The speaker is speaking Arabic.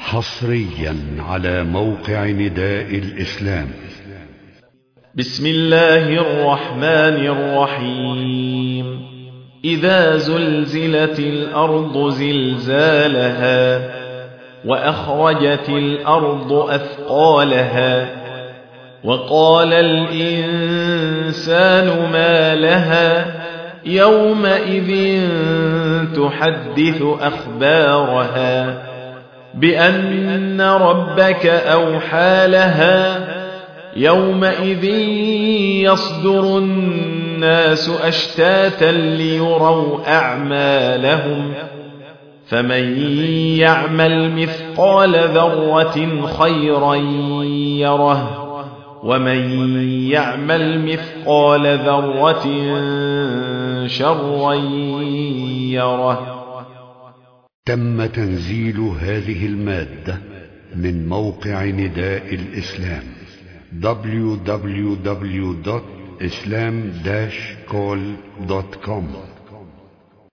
حصريا على موقع نداء الإسلام. بسم الله الرحمن الرحيم. إذا زلزلت الأرض زلزالها وأخرجت الأرض أثقالها وقال الإنسان ما لها يومئذ تحدث أخبارها بأن ربك أوحى لها يومئذ يصدر الناس أشتاتا ليروا أعمالهم فمن يعمل مثقال ذرة خيرا يره ومن يعمل مثقال ذرة شرا يره. تم تنزيل هذه المادة من موقع نداء الإسلام www.islam-call.com